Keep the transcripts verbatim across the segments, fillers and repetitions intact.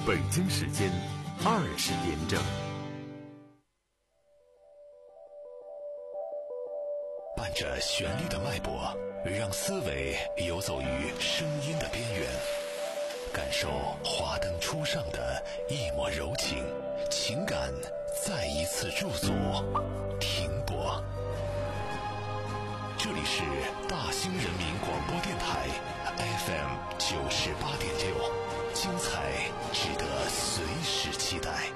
北京时间二十点整。 伴着旋律的脉搏，让思维游走于声音的边缘，感受华灯初上的一抹柔情，情感再一次驻足停泊。这里是大兴人民广播电台 F M 九十八点六，精彩值得随时期待。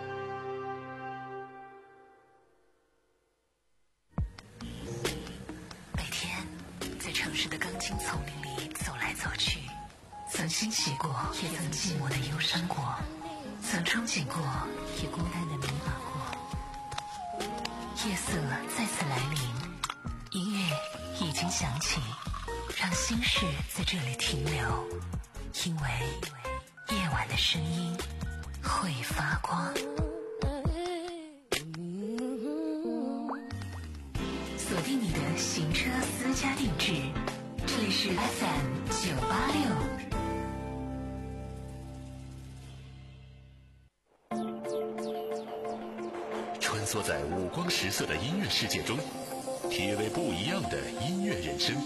每天在城市的钢筋丛林里走来走去，曾欣喜过，也曾寂寞的忧伤过，曾憧憬过，也孤单的迷茫过。夜色再次来临，音乐已经响起，让心事在这里停留，因为夜晚的声音会发光。锁定你的行车私家定制，这里是 F M 九八六。 穿梭在五光十色的音乐世界中，体味不一样的音乐人生。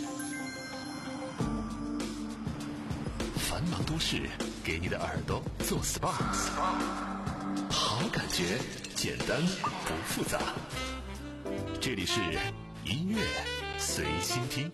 繁忙都市给你的耳朵做 S P A， 好感觉简单不复杂。这里是音乐随心听。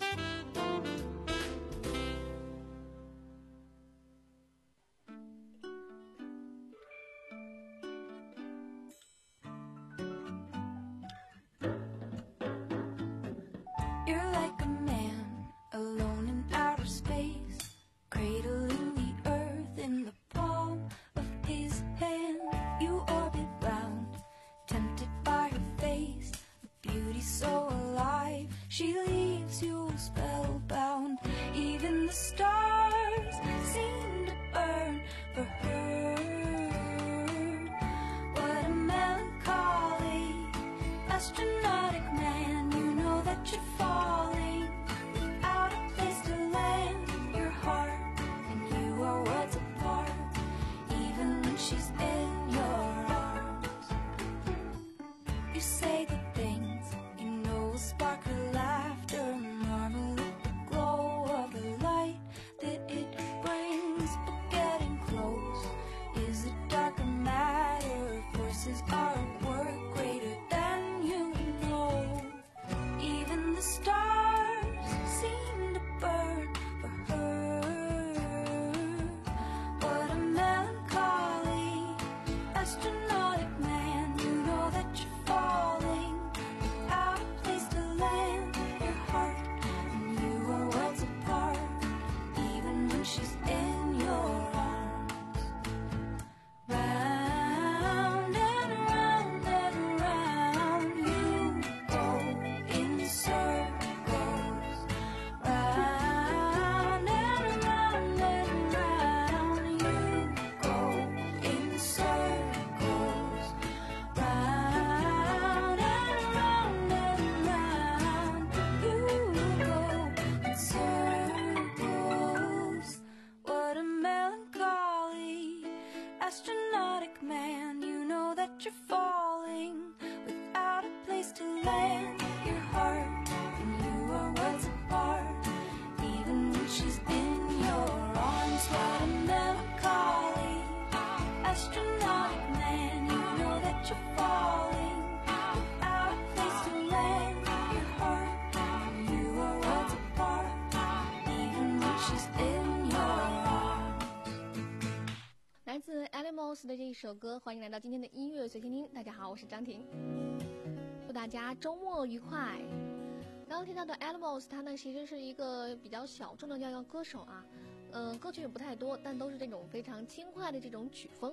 的这一首歌，欢迎来到今天的音乐随心听。大家好，我是张婷，祝大家周末愉快。刚刚听到的 Animals， 他呢其实是一个比较小众的这样一个歌手啊，嗯、呃，歌曲也不太多，但都是这种非常轻快的这种曲风。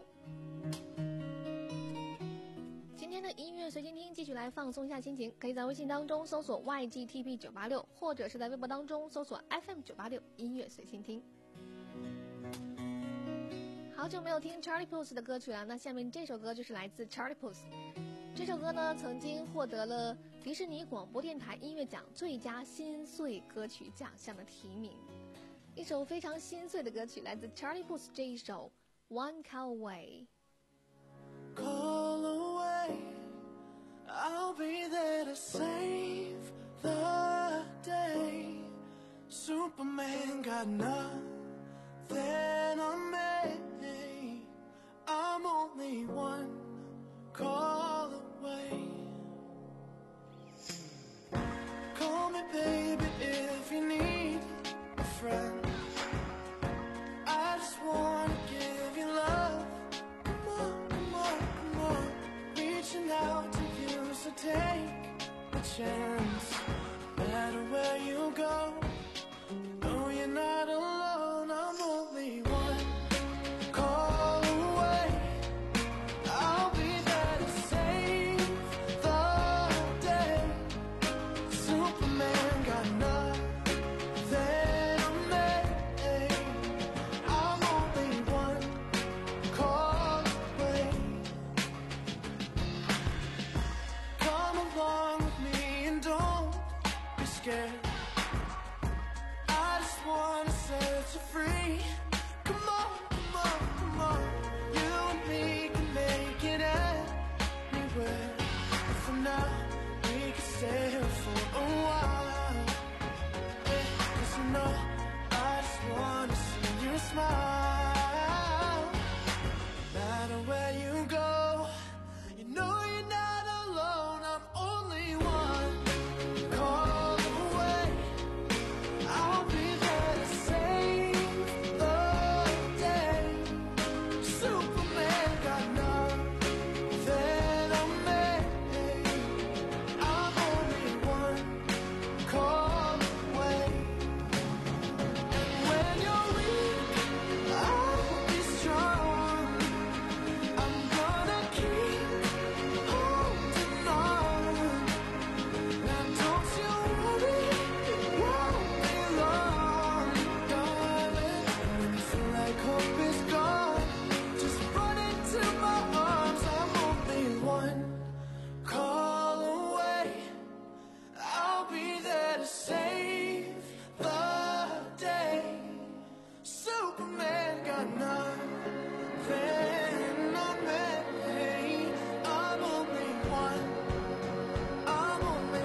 今天的音乐随心听，继续来放松一下心情，可以在微信当中搜索 Y G T P 九八六， 或者是在微博当中搜索 F M 九八六 音乐随心听。好久没有听 Charlie Puth 的歌曲了，那下面这首歌就是来自 Charlie Puth。这首歌呢曾经获得了迪士尼广播电台音乐奖最佳心碎歌曲奖项的提名。一首非常心碎的歌曲，来自 Charlie Puth 这一首 One Call Away。 Call away, I'll be there to save the day. Superman got nothing on me. I'm only one call away. Call me baby if you need a friend. I just wanna give you love. Come on, come on, come on. Reaching out to you, so take a chance. No matter where you go, no, you're not alone. I'm only one call away. I'll be there to save the day. Superman got nothing on me. I'm only one call away. Come along with me and don't be scared. I just wanna set you free. Come on, come on, come on. You and me can make it anywhere. For now, we can stay here for a while. Yeah, 'cause you know, I just wanna see you smile. No matter where you go, you know you're not alone. I'm only one call away. I'll be there to save the day. Superman got nothing on me. I'm only one call away. And when you're weak, I'll be strong. I'm gonna keep holding on. Now don't you worry, it won't be long, darling. When you feel like hope is gone, just run into my arms. I'm only one call away. I'll be there to save the day. Superman got nothing on me. I'm only one. I'm only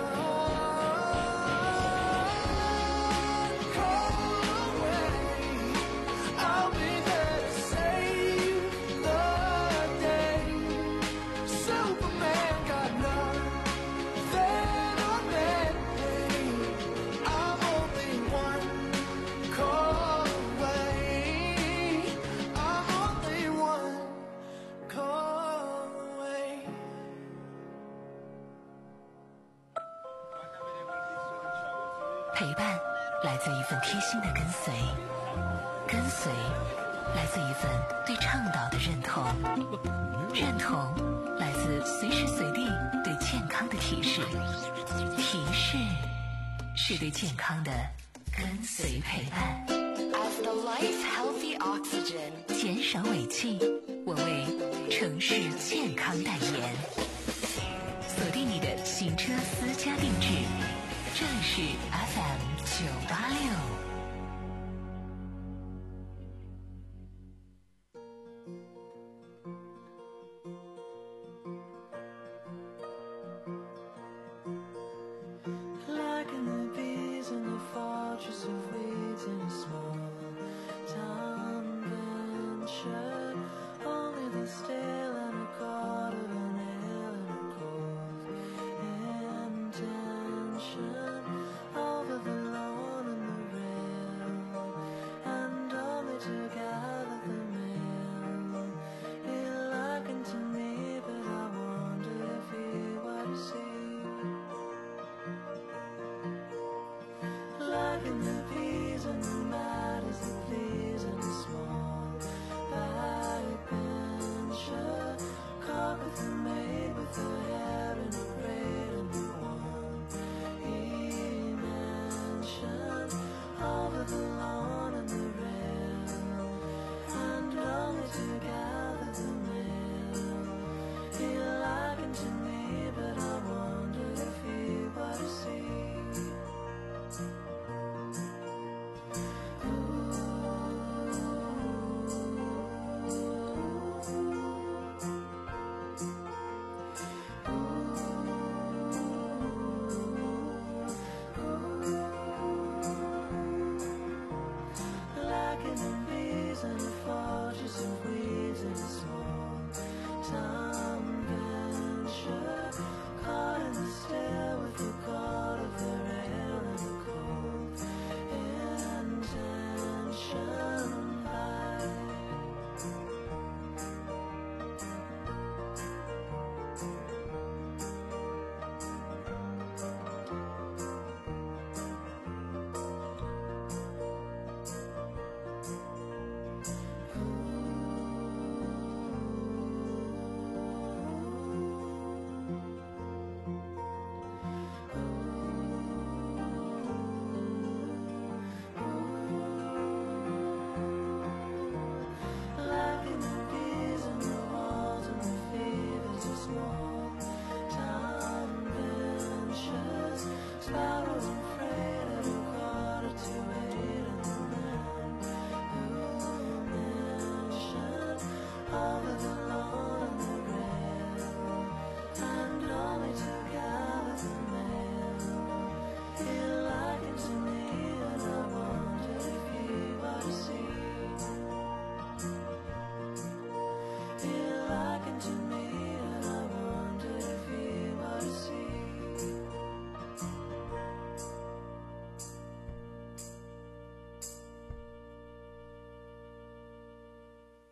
one call away. I'll be there to save the day. Superman got nothing on me. I'm only one call away. I'm only one call away. 陪伴来自一份贴心的跟随，跟随来自一份对倡导的认同，认同来自随时随地对健康的提示，提示是对健康的跟随陪伴。As the life healthy oxygen， 减少尾气，我为城市健康代言。锁定你的行车私家定制，这里是 F M 九八六。 Like in the bees in the fortress of weeds in a small town venture. Only the still and a quarter of an ale and a cold intention. Over the lawn and the rail, and only to gather the mail. He likened to me, but I wonder if he would see. Like in the peas and the matters that please in a small bag.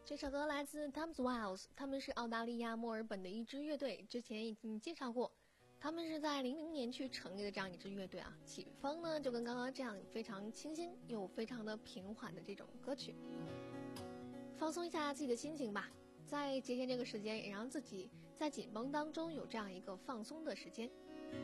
这首歌来自 Tom's Wiles， 他们是澳大利亚墨尔本的一支乐队，之前已经介绍过，他们是在零零年去成立的这样一支乐队啊。曲风呢就跟刚刚这样非常清新又非常的平缓的这种歌曲，放松一下自己的心情吧，在节前这个时间也让自己在紧绷当中有这样一个放松的时间。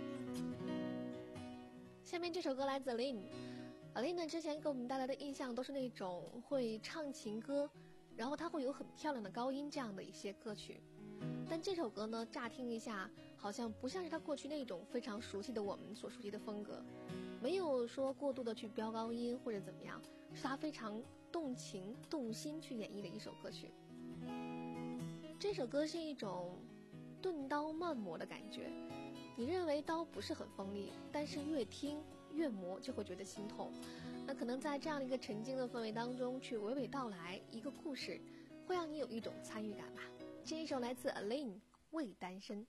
下面这首歌来自 Aline，Aline 呢之前给我们带来的印象都是那种会唱情歌，然后它会有很漂亮的高音这样的一些歌曲，但这首歌呢乍听一下好像不像是他过去那种非常熟悉的我们所熟悉的风格，没有说过度的去飙高音或者怎么样，是他非常动情动心去演绎的一首歌曲。这首歌是一种钝刀慢磨的感觉，你认为刀不是很锋利，但是越听越磨就会觉得心痛。那可能在这样的一个沉静的氛围当中去娓娓道来一个故事，会让你有一种参与感吧。这一首来自 Aline， 未单身。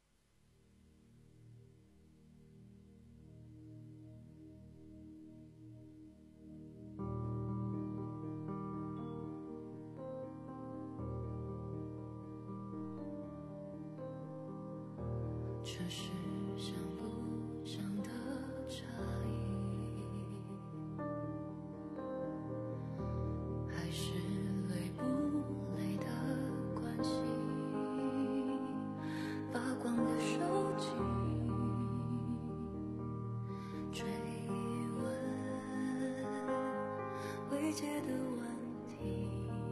这是想不想的差异，还是累不累的关系？发光的手机追问未解的问题，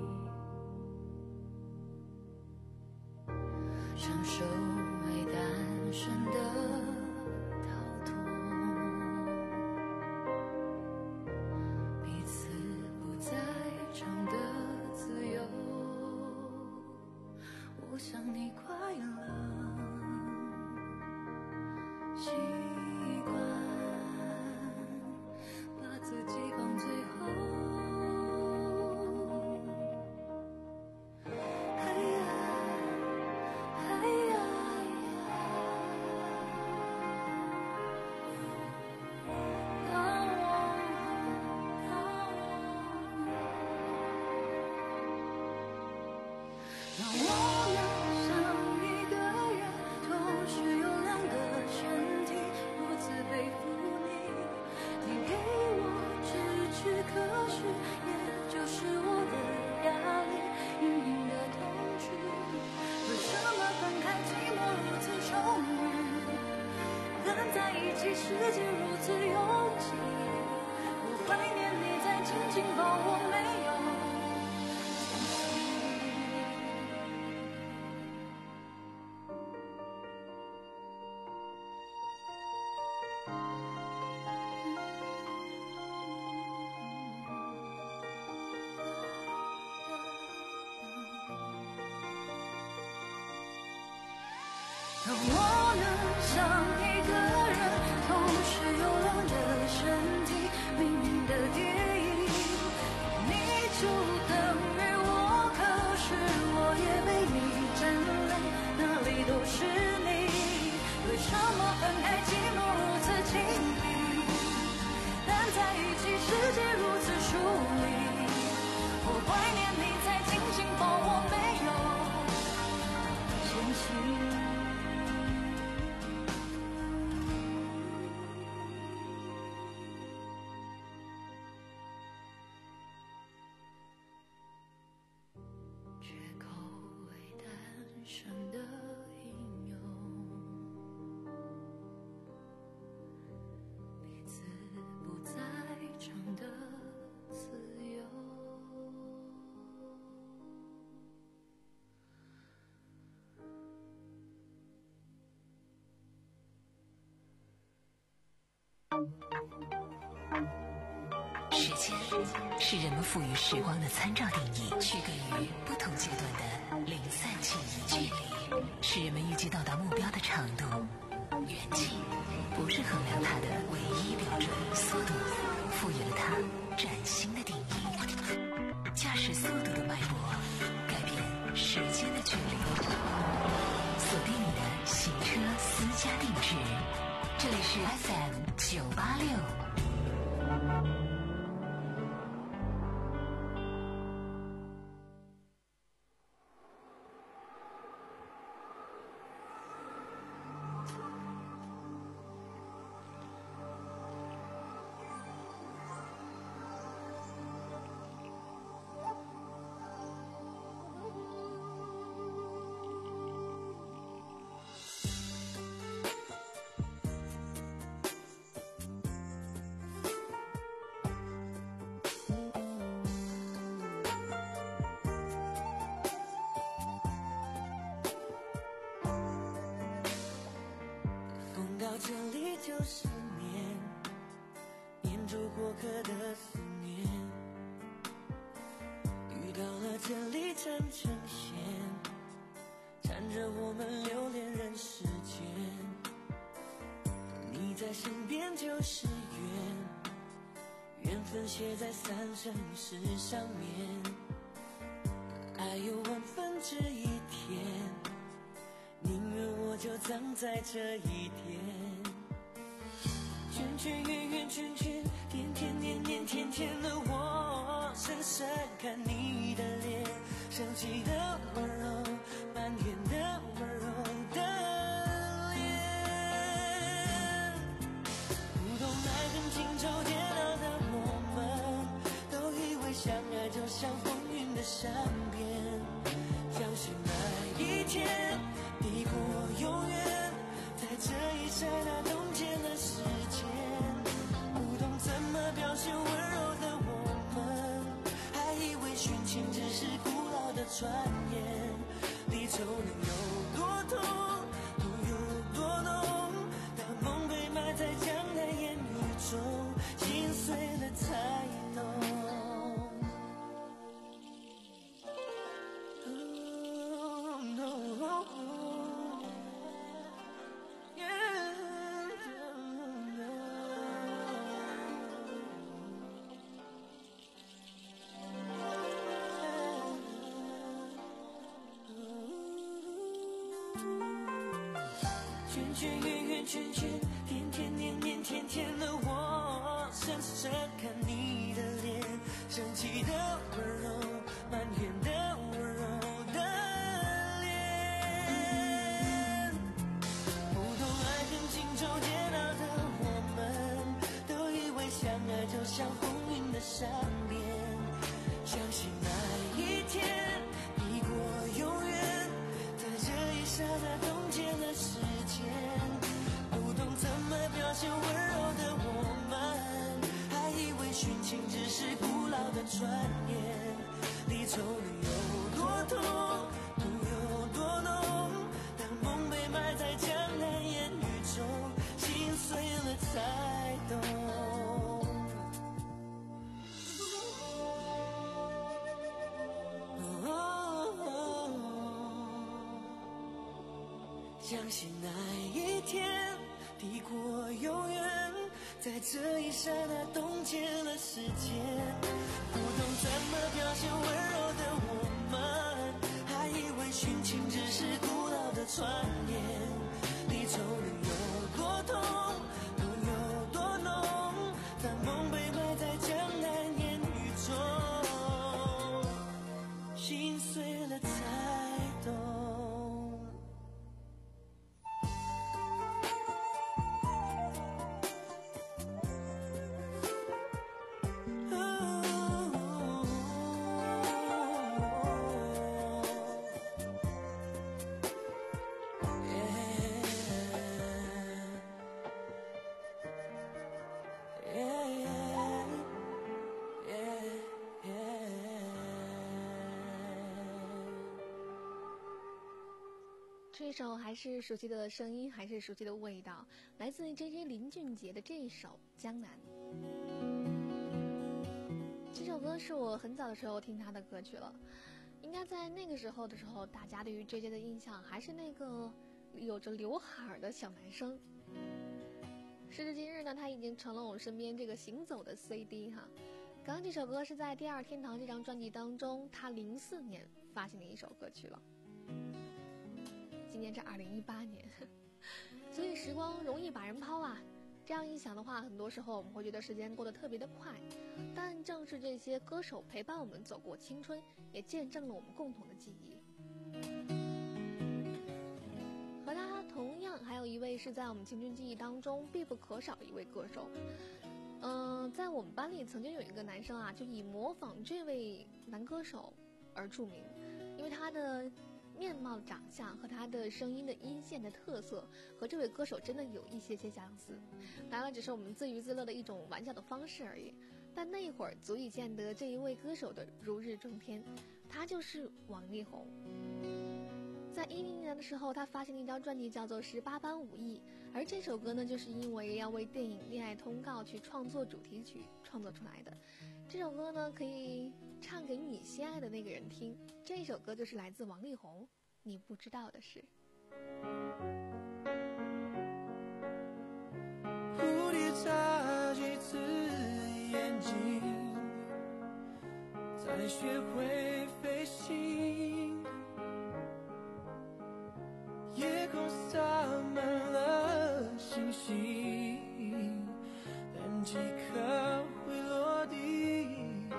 享受为单身的逃脱，彼此不在场的自由。我想你快乐，习惯把自己放最后。让我能像一个人，同时有两个身体，如此背负你。你给我支持，可是也就是我的压力，隐隐的痛楚。为什么分开寂寞如此充裕，但在一起世界如此拥挤？我怀念你在紧紧抱我，没有让我能像一个人，同时有两个身体，命运的第一。你就等于我，可是我也被你占领，哪里都是你。为什么分开寂寞如此亲密，但在一起世界如此疏离？我怀念你在紧紧抱我，没有嫌弃。缺口为单身的应用，彼此不在场的自由。 时间是人们赋予时光的参照定义，区隔于不同阶段的零散记忆。距离是人们预计到达目标的长度，远近不是衡量它的唯一标准。速度赋予了它崭新的定义，驾驶速度的脉搏改变时间的距离。锁定你的行车私家定制，这里是 F M 九八六。 就是念，念住过客的思念，遇到了这里缠成线，缠着我们留恋人世间。你在身边就是缘，缘分写在三生石上面，爱有万分之一甜，宁愿我就葬在这一天。圈圈圆圆圈圈，天天年年天天的我，深深看你的脸，生气的温柔，满眼的温柔的脸。不懂爱恨情仇煎熬的我们，都以为相爱就像风云的善变，相信那一天抵过永远，在这一刹那冻结了时间。不懂怎么表现温柔的我们，还以为殉情只是古老的传言，离愁能有多痛，痛有多浓，当梦被埋在江南烟雨中，心碎了才懂。圈圈圆圆圈圈，天天年年天天的我，深深看你的脸，生气的温柔，满眼的温柔的脸。不懂爱恨情仇煎熬的我们，都以为相爱就像风云的善变，相信那一天抵过永远，在这一刹那冻结了时间。不懂怎么表现温柔的我们，还以为殉情只是古老的传言，离愁能有多痛，痛有多浓，当梦被埋在江南烟雨中，心碎了才懂。相信那一天抵过永远，在这一刹那冻结了时间。不懂怎么表现温柔的我们，还以为殉情只是古老的传言，离愁能有多痛，痛有多浓，当梦被埋在江南烟雨中，心碎了才懂。 这首还是熟悉的声音，还是熟悉的味道，来自 J J 林俊杰的这一首《江南》。这首歌是我很早的时候听他的歌曲了，应该在那个时候的时候，大家对于 J J 的印象还是那个有着刘海的小男生。时至今日呢，他已经成了我身边这个行走的 C D 哈。刚刚这首歌是在《第二天堂》这张专辑当中，他零四年发行的一首歌曲了。今年是二零一八年，所以时光容易把人抛啊。这样一想的话，很多时候我们会觉得时间过得特别的快，但正是这些歌手陪伴我们走过青春，也见证了我们共同的记忆。和他同样还有一位是在我们青春记忆当中必不可少的一位歌手。嗯、呃，在我们班里曾经有一个男生啊，就以模仿这位男歌手而著名，因为他的面貌长相和他的声音的音线的特色和这位歌手真的有一些些相似，当然只是我们自娱自乐的一种玩笑的方式而已，但那一会儿足以见得这一位歌手的如日中天，他就是王力宏。 在一零年的时候，他发行了一张专辑叫做《十八般武艺》，而这首歌呢，就是因为要为电影《恋爱通告》去创作主题曲创作出来的。这首歌呢，可以唱给你心爱的那个人听。这首歌就是来自王力宏，《你不知道的事》。 蝴蝶眨几次眼睛，才学会飞行。夜空洒满了星星，但几颗会落地。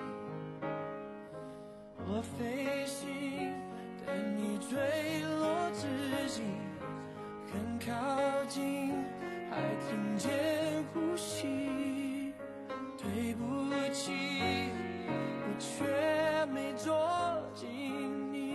我飞行，但你坠落之际很靠近，还听见呼吸。对不起，我却没捉紧你。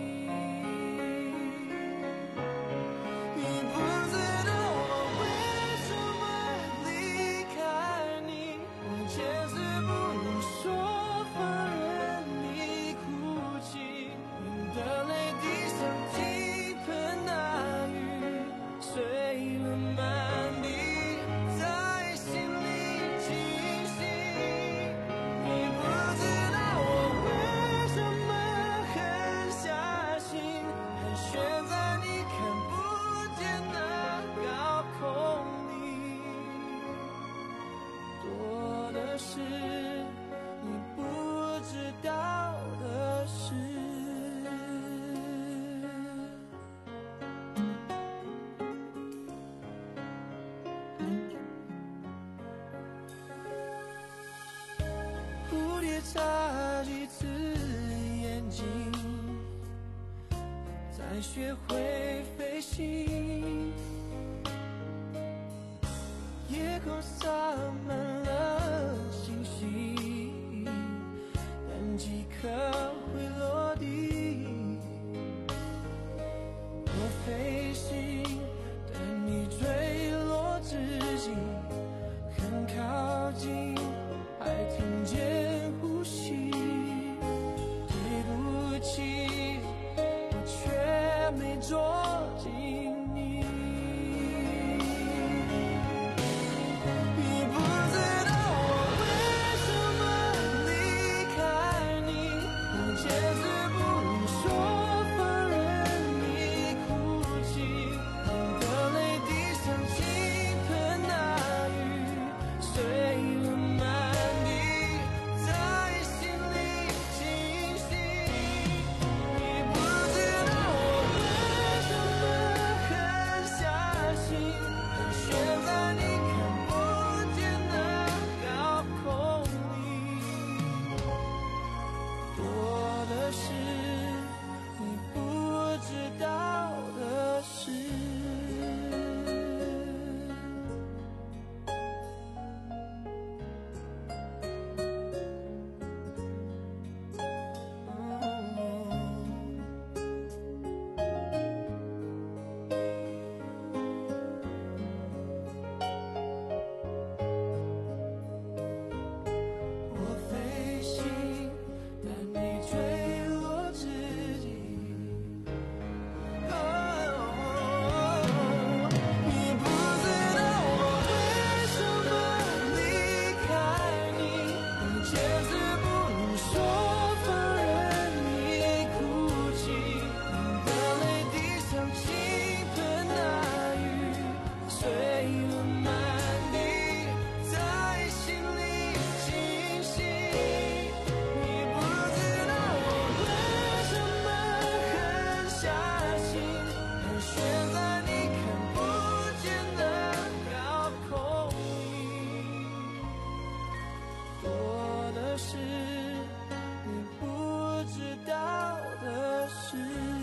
你不知道我为什么离开你，我坚持不能说放任你哭泣。你的泪滴像倾盆大雨，碎了满地，在心里清醒。你不知道我为什么狠下心，盘旋在你看不见的高空里，多的是你不知道的事。蝴蝶眨几次眼睛，才学会飞行。夜空洒满了星星，但几颗会落地。我飞行，但你坠落之际很靠近，还听见呼吸。对不起，我却没捉紧你。你不知道我为什么离开你，我坚持不能说放任你哭泣。你的泪滴像倾盆大雨，碎了满地，在心里清醒。你不知道我为什么狠下心，盘旋在你看不见的高空里，多的是你不知道的事。我飞行，但你坠落之际，你不知道我为什么离开你，我坚持不能说放任你哭泣。你的泪滴像倾盆大雨，碎了满地，在心里清醒。你不知道我为什么狠下心，盘旋在你看不见的高空里，多的是你不知道的事。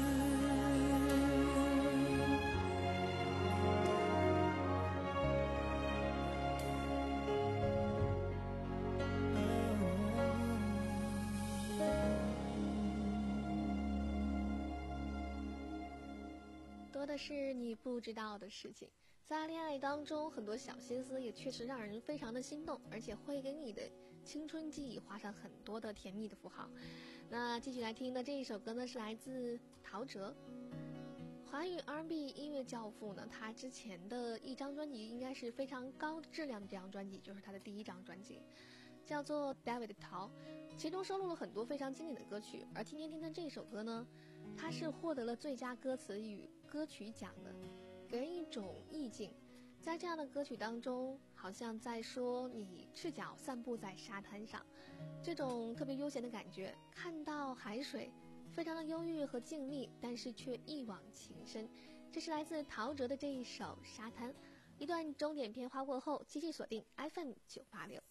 多的是你不知道的事情。在恋爱当中，很多小心思也确实让人非常的心动，而且会给你的青春记忆画上很多的甜蜜的符号。那继续来听的这一首歌呢，是来自陶喆， 华语 R and B 音乐教父呢，他之前的一张专辑应该是非常高质量的，这张专辑就是他的第一张专辑，叫做 David 陶，其中收录了很多非常经典的歌曲。而今天听的这首歌呢，它是获得了最佳歌词与歌曲奖的，给人一种意境。在这样的歌曲当中，好像在说你赤脚散步在沙滩上，这种特别悠闲的感觉，看到海水非常的忧郁和静谧，但是却一往情深。这是来自陶喆的这一首《沙滩》。一段钟点片花过后，继续锁定 F M 九八六。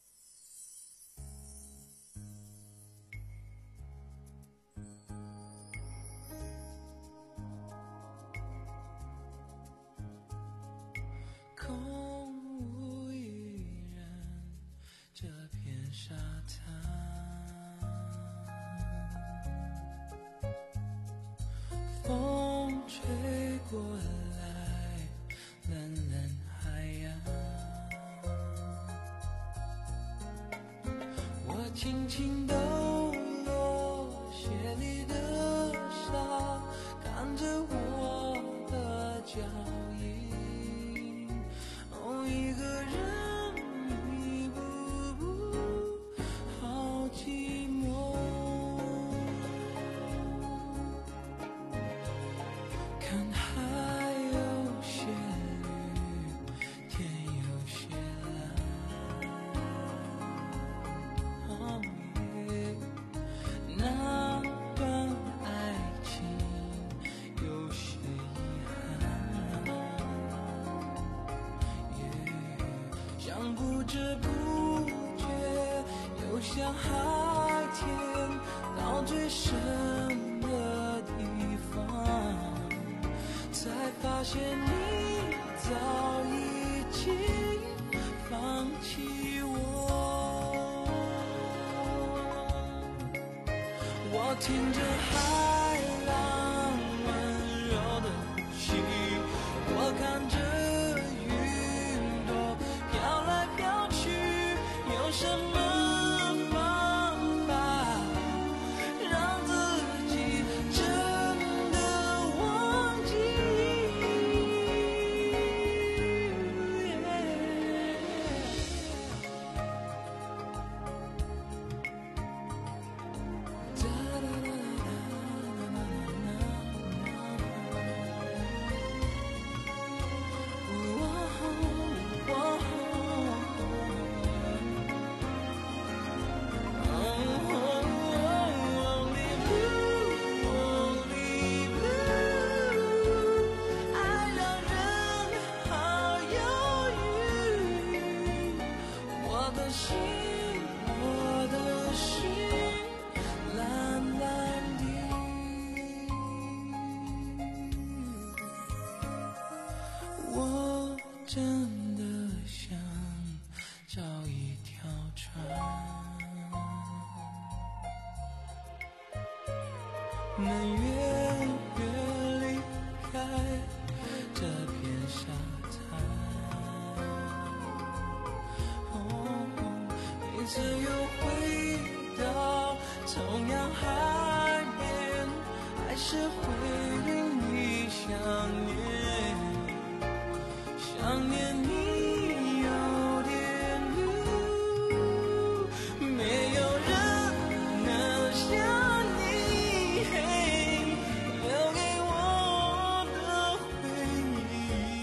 空无一人，这片沙滩，风吹过来，蓝蓝海洋，我轻轻抖落鞋里的沙，看着我的脚印，一个人一步步，好寂寞。看海有些绿，天有些蓝。哦耶，那段爱情有些遗憾。像不知不觉，又像海天到最深的地方，才发现你早已经放弃我。我听着海浪温柔的呼吸，我看着云朵飘来飘去，有什么方法让自己真的忘记？真的想找一条船，能远远离开这片沙滩。哦，每次又回到同样海边，还是会令你想念。想念你有点路，没有人能像你留给我的回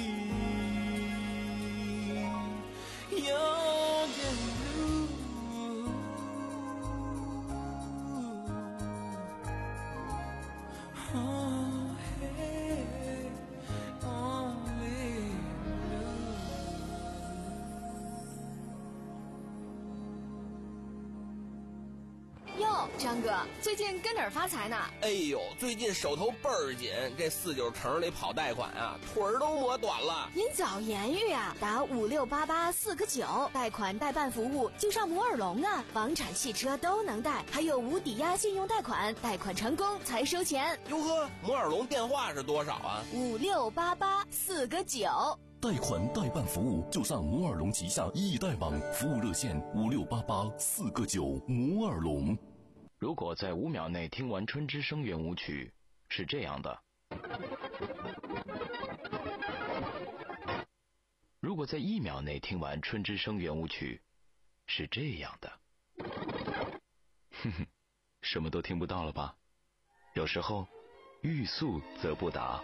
忆，有点路。哦嘿，哦哩。 哟，张哥，最近跟哪儿发财呢？ 哎呦，最近手头倍儿紧，这四九城里跑贷款啊，腿儿都磨短了。 您早言语啊，打五六八八四个九，贷款代办服务就上摩尔龙啊，房产、汽车都能贷，还有无抵押信用贷款，贷款成功才收钱。 哟呵，摩尔龙电话是多少啊？ 五六八八四个九。 贷款代办服务就上摩尔龙旗下易贷网，服务热线五六八八四个九。摩尔龙。 如果在五秒内听完《春之声》圆舞曲，是这样的。 如果在一秒内听完《春之声》圆舞曲，是这样的。哼哼，什么都听不到了吧？有时候，欲速则不达。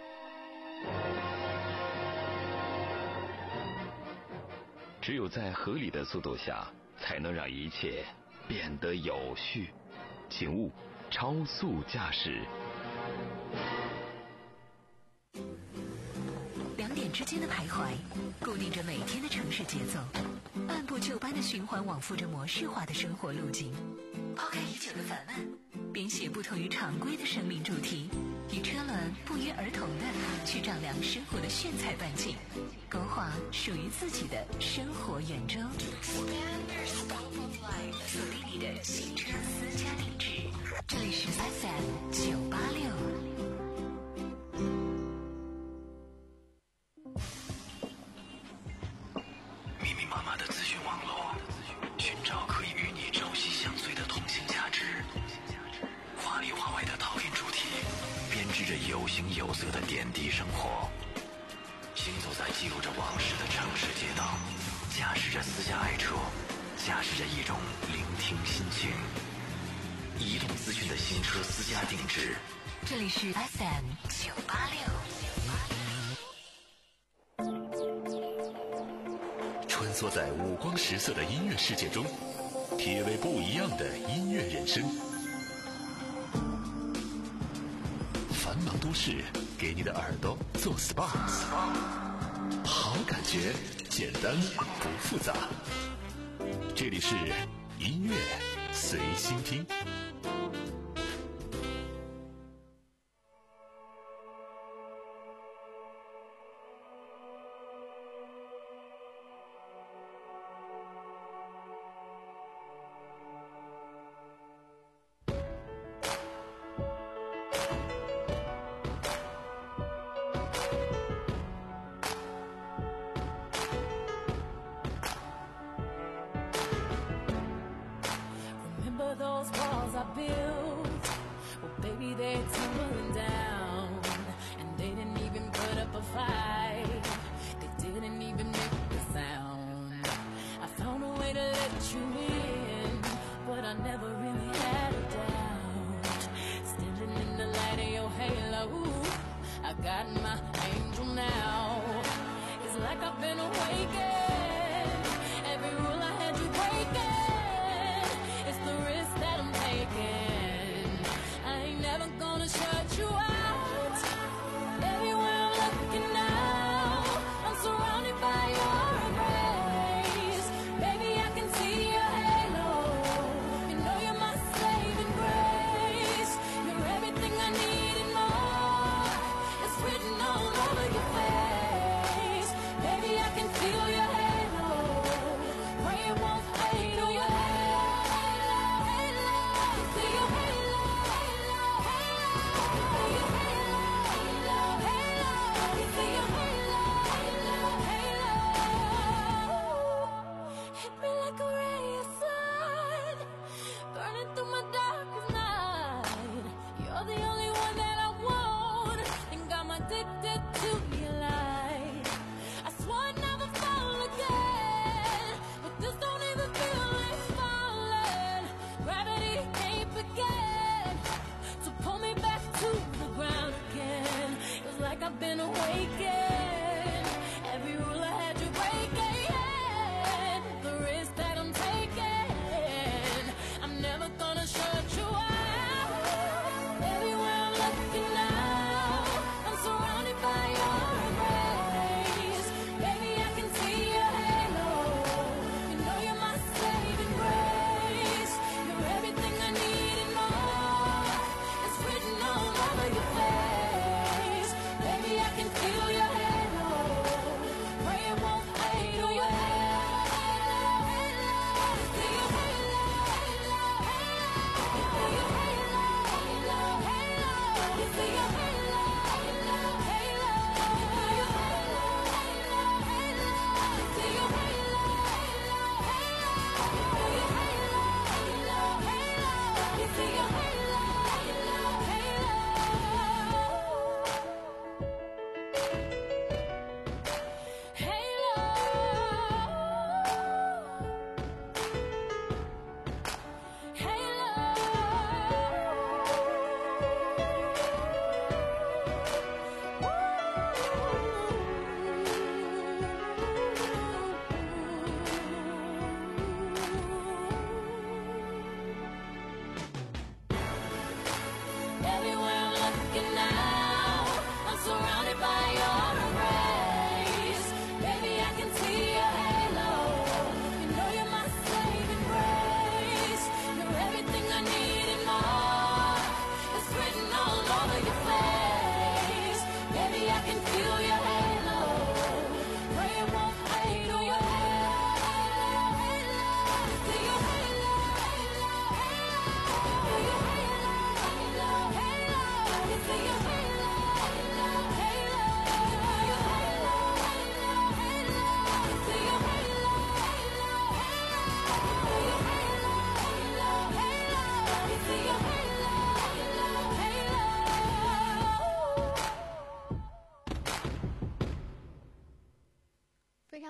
只有在合理的速度下，才能让一切变得有序。请勿超速驾驶。 两点之间的徘徊，固定着每天的城市节奏，按部就班的循环往复着模式化的生活路径。抛开已久的烦闷，编写不同于常规的生命主题，与车轮不约而同的去丈量生活的炫彩半径，勾画属于自己的生活圆周。锁定你的新车私家定制，这里是 F M 九八六。 密密麻麻的资讯网络，寻找可以与你朝夕相随的通信价值。华里华外的套印主题，编织着有形有色的点滴生活。行走在记录着往事的城市街道，驾驶着私家爱车，驾驶着一种聆听心情。移动资讯的新车私家定制， 这里是 F M 九八六。 穿梭在五光十色的音乐世界中，体味不一样的音乐人生。繁忙都市，给你的耳朵做 S P A， 好感觉，简单不复杂。这里是音乐随心听。 Those walls I built, well baby they're tumbling down, and they didn't even put up a fight, they didn't even make a sound. I found a way to let you in, but I never really had a doubt. Standing in the light of your halo, I got my angel now. It's like I've been awakened, every rule I had you breaking. The risk that I'm taking, I ain't never gonna shut you out. Everywhere I'm looking now, I'm surrounded by your embrace. Baby, I can see your halo. You know you're my saving grace. You're everything I need and more. It's written all over your face. Baby, I can feel your halo.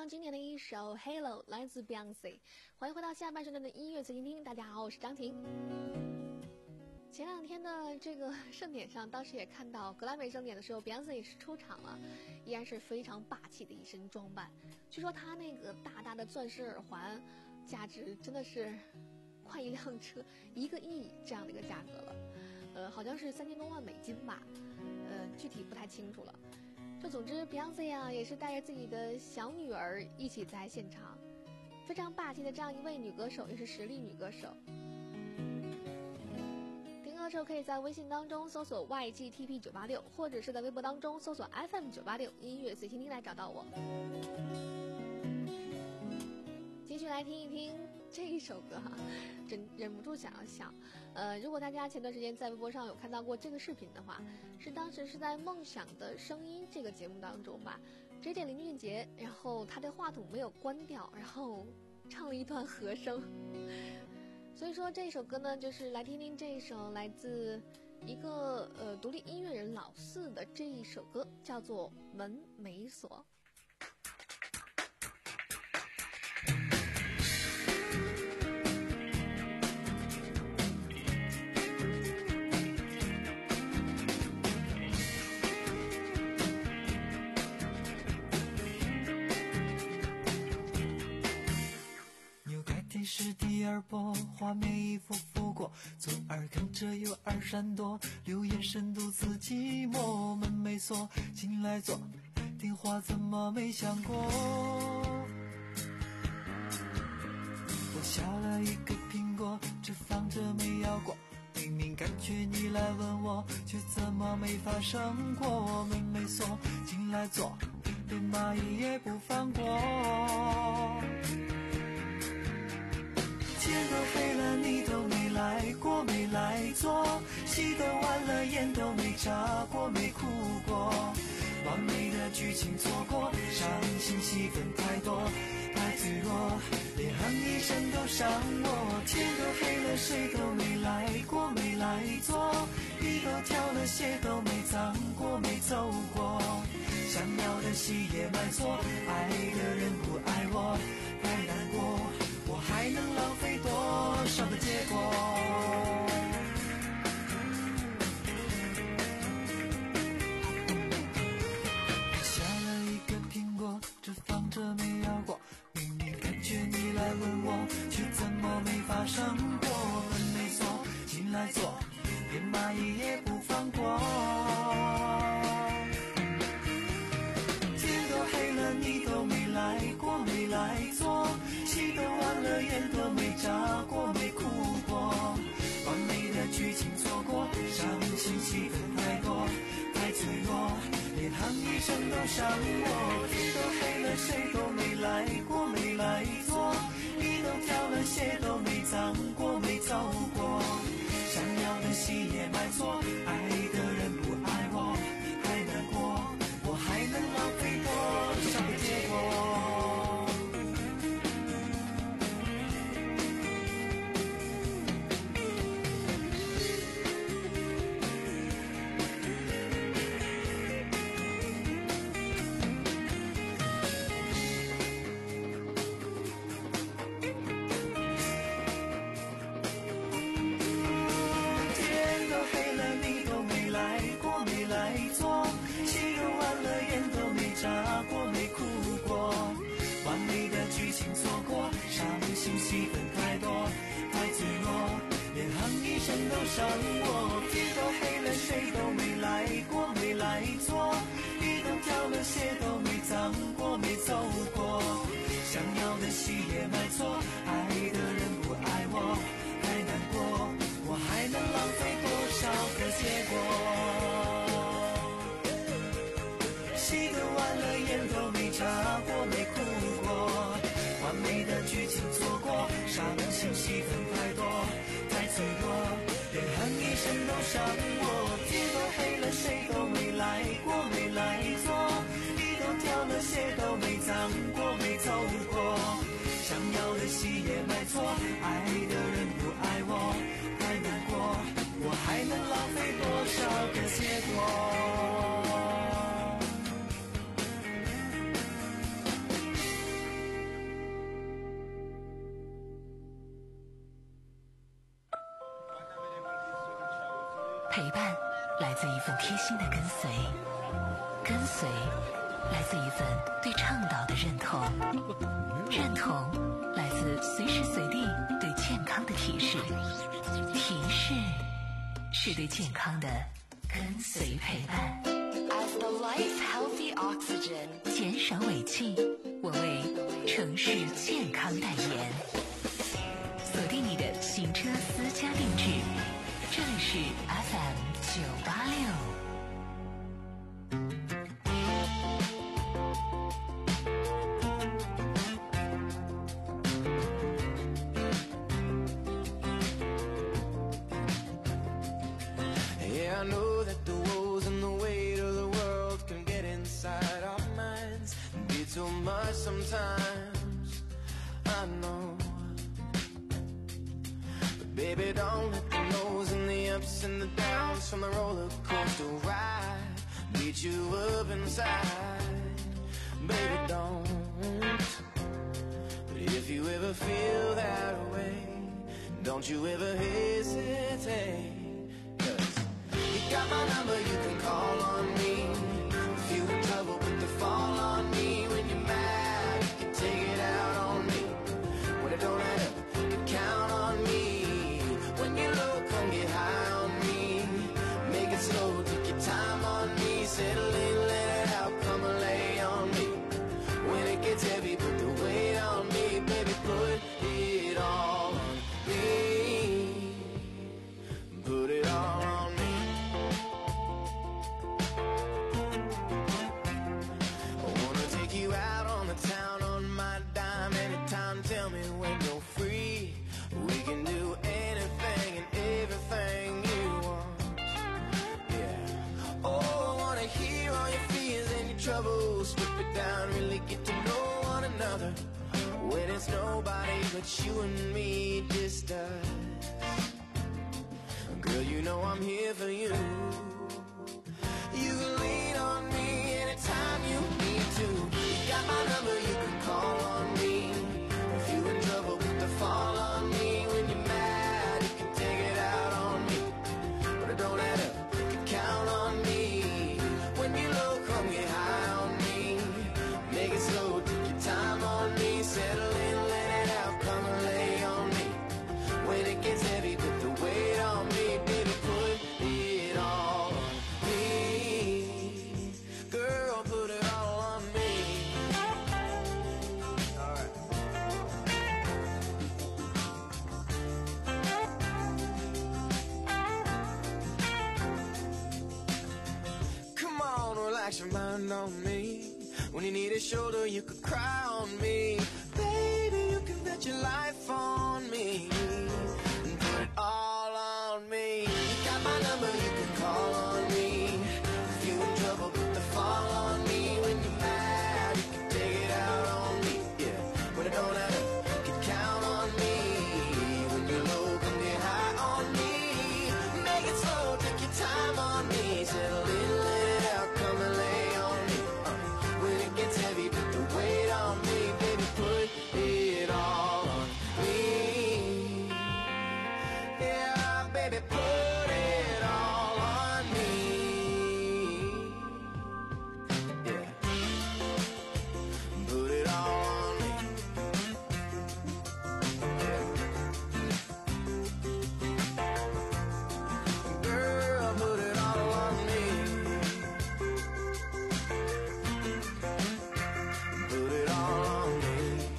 常经典的一首 Halo 来自 Beyonce。 欢迎回到下半时段的音乐随心听，大家好，我是张婷。前两天的这个盛典上，当时也看到格莱美盛典的时候 Beyonce 也是出场了，依然是非常霸气的一身装扮。据说她那个大大的钻石耳环价值真的是快一辆车一个亿这样的一个价格了，呃，好像是三千多万美金吧，呃，具体不太清楚了。就总之 Beyonce 啊也是带着自己的小女儿一起在现场，非常霸气的这样一位女歌手，也是实力女歌手。听歌的时候可以在微信当中搜索 Y G T P 九八六， 或者是在微博当中搜索 F M 九八六 音乐随心听来找到我。继续来听一听这一首歌哈，忍忍不住想要笑。呃，如果大家前段时间在微博上有看到过这个视频的话，是当时是在《梦想的声音》这个节目当中吧 ，J J 林俊杰，然后他的话筒没有关掉，然后唱了一段和声。所以说这首歌呢，就是来听听这一首来自一个呃独立音乐人老四的这一首歌，叫做《门没锁》。 是第二波，画面一幅幅过，左耳看着右耳闪躲，留眼神独自寂寞。门没锁，进来坐，电话怎么没响过？我削了一个苹果，只放着没咬过，明明感觉你来问我，却怎么没发生过？门没锁，进来坐，连蚂蚁也不放过。天都黑了，你都没来过，没来坐，戏都完了，眼都没眨过，没哭过，完美的剧情错过，伤心戏份太多，太脆弱，连哼一声都伤我。天都黑了，谁都没来过，没来坐，衣都挑了，鞋都没脏过，没走过，想要的戏也买错，爱的人不爱我，太难过，我还能浪费多少个结果？下了一个苹果，只放着没咬过，明明感觉你来问我，却怎么没发生过？门没锁，进来坐，连蚂蚁也不放过。天都黑了，你都没来过，没来坐，戏都完了，眼都没眨过，没哭过，完美的剧情错过，伤心戏份太多，太脆弱，连哼一声都伤我。天都黑了，谁都没来过，没来坐，衣都挑了，鞋都没脏过，没走过，想要的戏也买错，爱的人不爱我，太难过，我还能浪费多少个结果？戏份太多，太脆弱，连哼一声都伤我。天都黑了，谁都没来过，没来坐，衣都挑了，鞋都没脏过，没走过，想要的戏也买错，爱的人不爱我，太难过，我还能浪费多少个结果？戏都完了，眼都没眨过，没哭过，完美的剧情错过，伤心戏份太多，太脆弱，连哼一声都伤我。天都黑了，谁都没来过，没来坐，衣都挑了，鞋都没脏过，没走过，想要的戏也买错，爱的人不爱我，太难过，我还能浪费多少个结果？ 陪伴来自一份贴心的跟随，跟随来自一份对倡导的认同，认同来自随时随地对健康的提示，提示是对健康的跟随陪伴。 As the lights healthy oxygen， 减少尾气，我为城市健康代言。锁定你的行车私家定制，这里是 F M 九八六。 Sometimes I know, but baby, don't let the lows and the ups and the downs from the roller coaster ride beat you up inside. Baby, don't. But if you ever feel that way, don't you ever hesitate. 'Cause you got my number, you can call on me. If you in trouble, put the fall on me. When you're mad, take it out on me. When it don't add up, you can count on me. When you're low, come get high on me. Make it slow, take your time on me. Settle in, let it out, come and lay on me. When it gets heavy, put the weight on me. Baby, put it all on me. Put it all on me. I wanna take you out on the town on my dime anytime. Tell me when you're free. We can do anything and everything you want. Yeah. Oh, I wanna hear all your fears and your troubles. Strip it down, really get to know one another. When it's nobody but you and me, just us. Girl, you know I'm here for you. You can lean on me anytime you need to. You got my number, you can call on me. If you in trouble, put the fall on me. When you're mad, you can take it out on me. But it don't add up, you can count on me. When you're low, come get high on me. Make it slow, take your time on me. Settle in, let it out, come and lay on me. When it gets heavy, put the weight on me. Baby, put it all on me. Girl, put it all on me. Alright. Come on, relax your mind on me. When you need a shoulder, you could cry on me. Baby, you can bet your life on me. And put it all on me. You got my number, you can call on me. If you in trouble, put the fall on me. When you're mad, you can take it out on me. Yeah, when it don't add up, you can count on me. When you're low, come get high on me. Make it slow, take your time on me. Settle in, let it out, come and lay on me. Uh, when it gets heavy, put the weight on me. Baby, put it all on me. Yeah, baby, put it all on me. Yeah, put it all on me. Yeah. Girl, put it all on me. Put it all on me.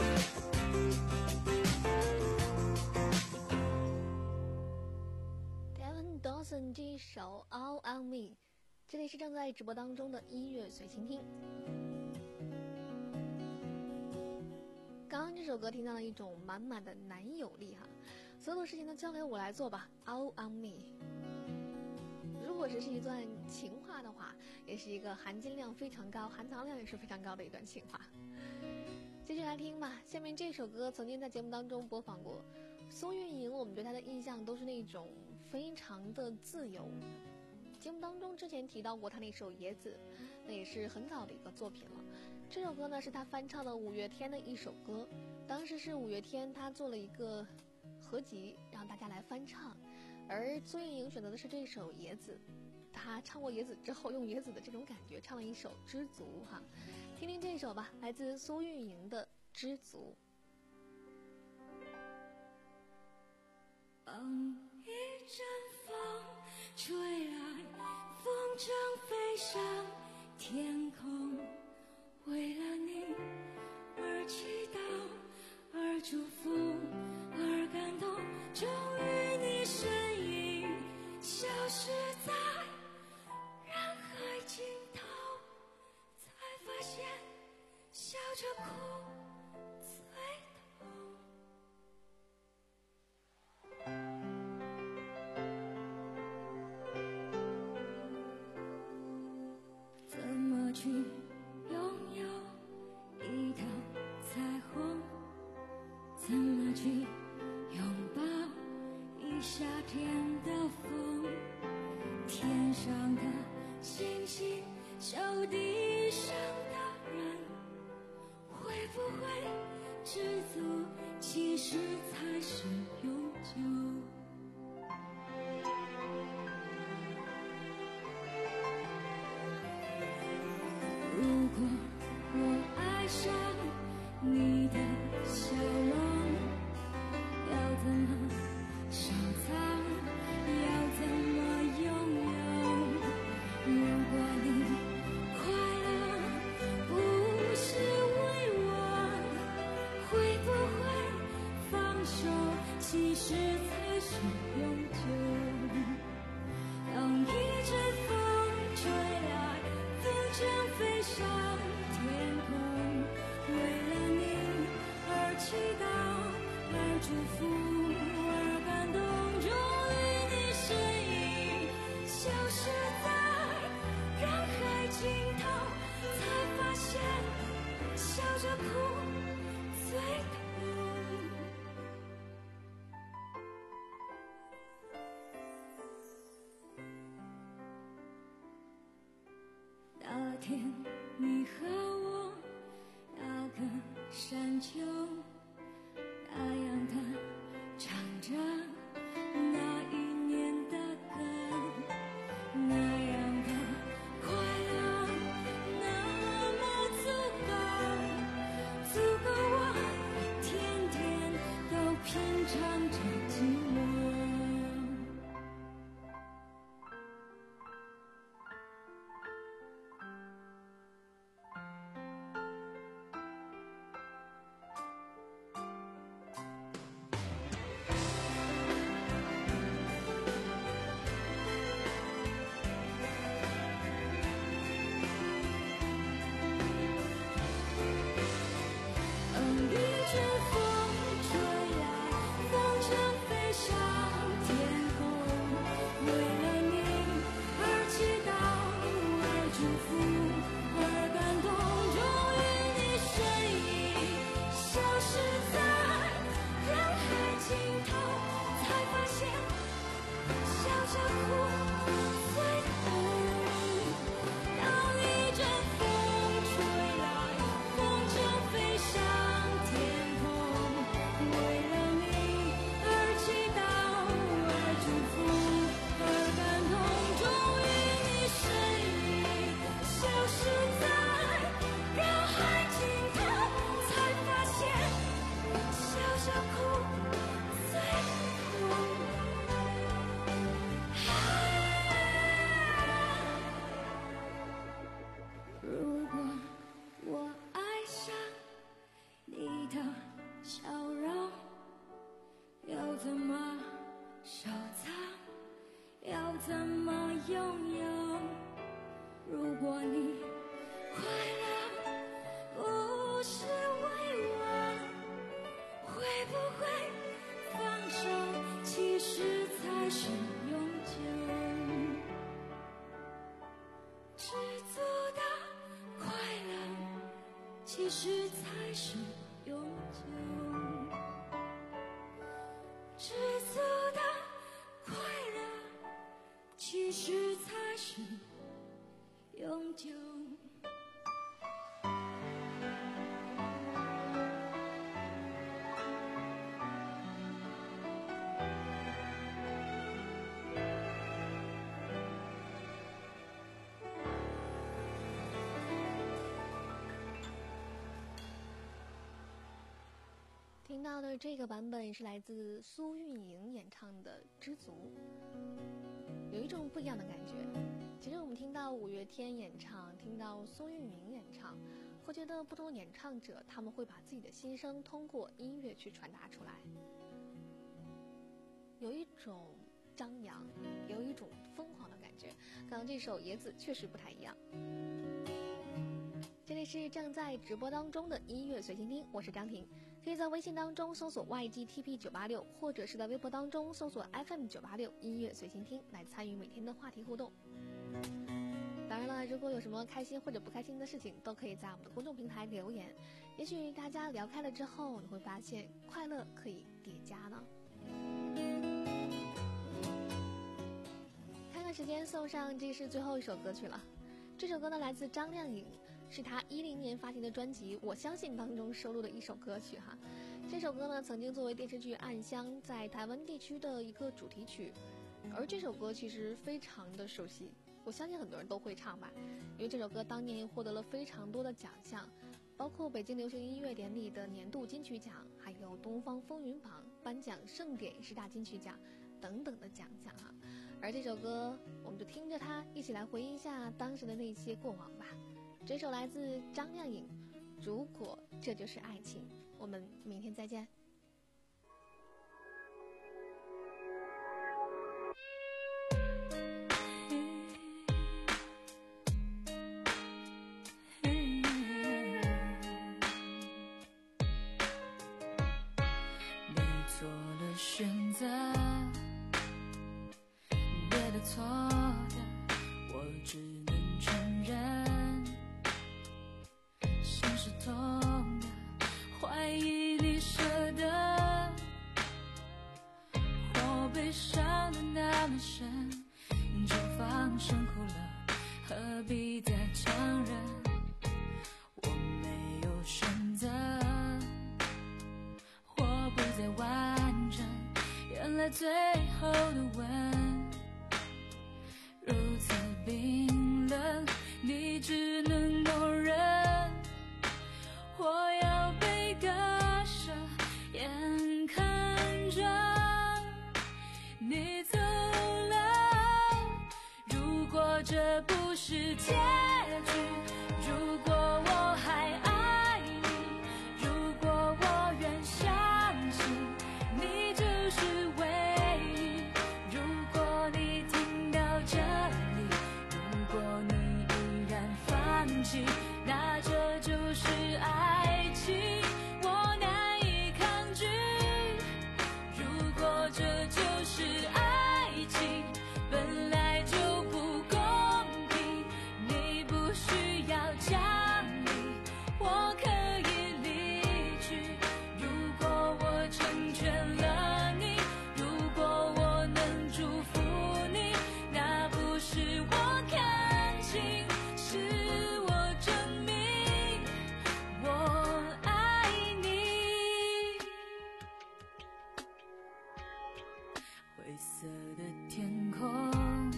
Devin Dawson 这一首 All on Me， 这里是正在直播当中的音乐随倾听。刚刚这首歌听到了一种满满的男友力哈，所有的事情都交给我来做吧 ，All on me。如果这是一段情话的话，也是一个含金量非常高、含糖量也是非常高的一段情话。继续来听吧，下面这首歌曾经在节目当中播放过。苏运莹，我们对她的印象都是那种非常的自由。节目当中之前提到过她那首《野子》，那也是很早的一个作品了。这首歌呢是她翻唱的五月天的一首歌，当时是五月天他做了一个合集，让大家来翻唱。 而苏运莹选择的是这首《野子》，她唱过《野子》之后，用野子的这种感觉唱了一首《知足》哈，听听这首吧，来自苏运莹的《知足》。 当一阵风吹来，风筝飞上天空，为了你而祈祷，而祝福，而感动，终于你身影消失在人海尽头，才发现笑着哭最痛。怎么去拥有一条彩虹？怎么去拥抱一夏天的风？天上的星星，手地上的人，会不会知足其实才是永久？如果我爱上你的笑容，要怎么收藏？要怎么拥有？如果你快乐不是为我，会不会放手？其实才是永久。当一阵风吹来，风筝飞上天空，为了你而祈祷，而祝福，而感动，终于你身影消失在人海尽头，才发现笑着哭最痛。那天你和我那个山丘，那样的唱着那一年的歌，那样的快乐，那么足够，足够我天天都品尝着寂寞。一阵风吹来，风筝飞上天空，为了你而祈祷，而祝福，而感动，终于你身影消失在人海尽头，才发现笑着哭最痛。当一阵风吹来，风筝飞上天空，为了你而祈祷，而祝福，而感动，终于你身影消失在人海尽头，才发现笑着哭最痛。如果我爱上你的笑容，要怎么收藏？要怎么拥有？如果你快乐不是为我，会不会放手？其实才是永久。知足的快乐，其实才是永久。知足的快乐，其实才是永久。 听到的这个版本是来自苏运莹演唱的《知足》，有一种不一样的感觉。其实我们听到五月天演唱，听到苏运莹演唱，会觉得不同的演唱者他们会把自己的心声通过音乐去传达出来，有一种张扬，有一种疯狂的感觉。刚刚这首《野子》确实不太一样。这里是正在直播当中的音乐随心听，我是张婷，可以在微信当中搜索 Y G T P 九八六， 或者是在微博当中搜索 F M 九八六 音乐随心听来参与每天的话题互动。当然了，如果有什么开心或者不开心的事情，都可以在我们的公众平台留言，也许大家聊开了之后，你会发现快乐可以叠加呢。看看时间，送上这是最后一首歌曲了。这首歌呢来自张靓颖，是她一零年发行的专辑《我相信》当中收录的一首歌曲哈。这首歌呢曾经作为电视剧《暗香》在台湾地区的一个主题曲，而这首歌其实非常的熟悉，我相信很多人都会唱吧，因为这首歌当年获得了非常多的奖项，包括北京流行音乐典礼的年度金曲奖，还有东方风云榜颁奖盛典十大金曲奖等等的奖项啊。而这首歌我们就听着它一起来回忆一下当时的那些过往吧。这首来自张靓颖，如果这就是爱情。我们明天再见。 你做了选择，对的错的我只能承认，心是痛的，怀疑你舍得，我被伤得那么深，就放声哭了，何必再强忍，我没有选择，我不再完整，原来最后的吻如此冰冷，你只能容忍，我要被割舍，眼看着你走了，如果这不是结局，如果我还爱你，如果我愿相信你就是唯一，如果你听到这里，如果你依然放弃，那这就是爱情，我难以抗拒，如果这就是爱情，本来就不公平，你不需要讲理，我可以离去，如果我成全了你，如果我能祝福你，那不是我看清，是我证明我爱你。灰色的天空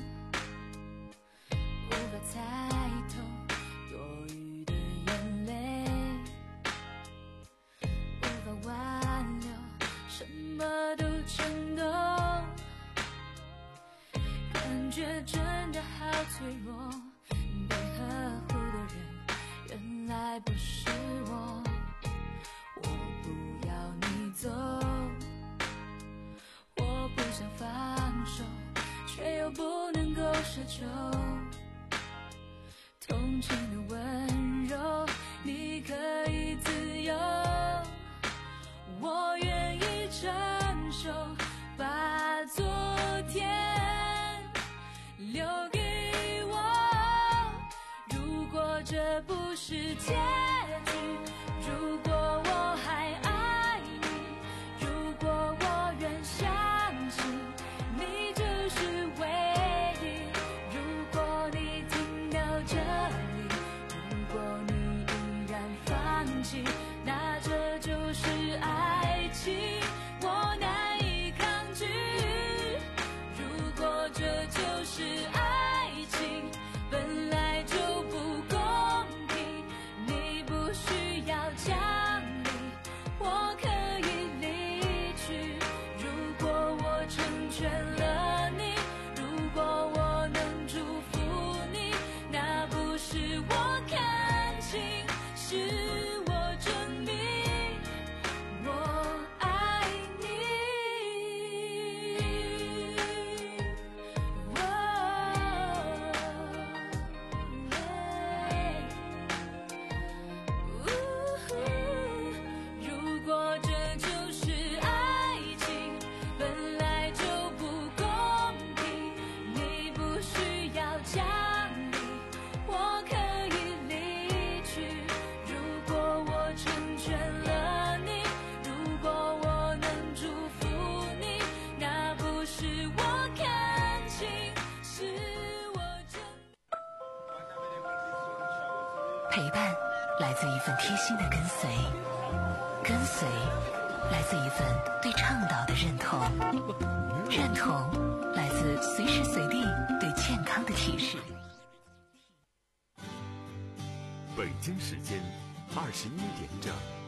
无法猜透多余的眼泪，无法挽留，什么都震动，感觉真的好脆弱，被呵护的人原来不是我，我不要你走，我不想放手，却又不能够奢求，同情的温柔你可以自由，我愿意承受，把昨天留给我，如果这不是结局，如果我还爱你，如果我愿相信你就是唯一，如果你听到这里，如果你依然放弃，那这就是爱情，我难以抗拒，如果这就是爱情，本来就不公平，你陪伴来自一份贴心的跟随，跟随来自一份对倡导的认同，认同来自随时随地对健康的提示。 北京时间二十一点整。